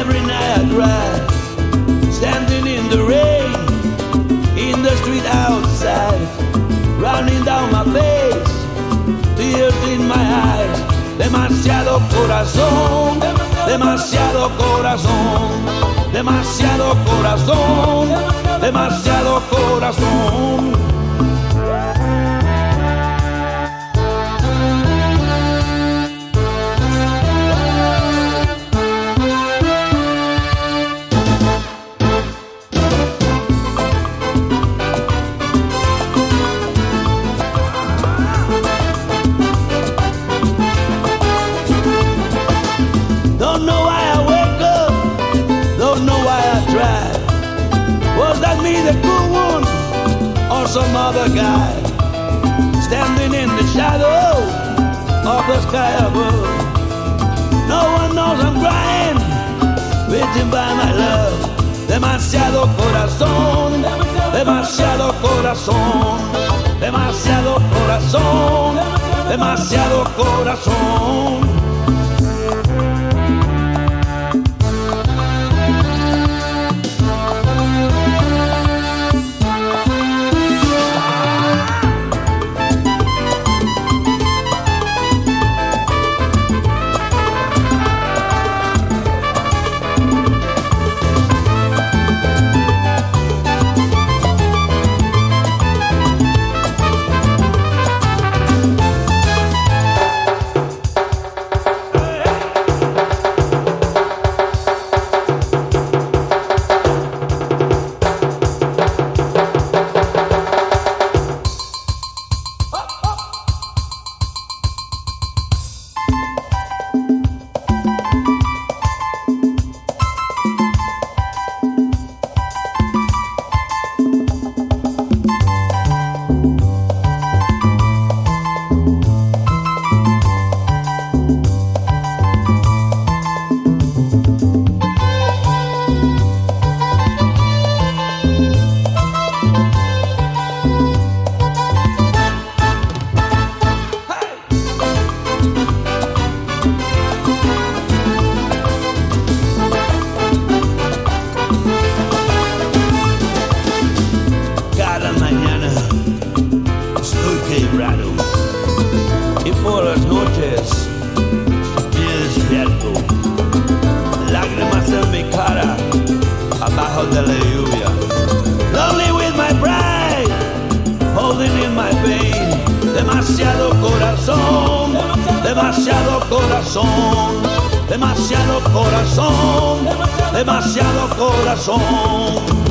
Every night I drive, standing in the rain, in the street outside, running down my face, tears in my eyes. Demasiado corazón, demasiado corazón, demasiado corazón, demasiado corazón. Don't know why I wake up, don't know why I drive. Was that me, the cool one, or some other guy? Standing in the shadow of the sky above. No one knows I'm crying, waiting by my love. Demasiado corazón, demasiado corazón, demasiado corazón, demasiado corazón. Y por las noches me despierto, lágrimas en mi cara, abajo de la lluvia. Lonely with my pride, holding in my pain. Demasiado corazón, demasiado corazón, demasiado corazón, demasiado corazón.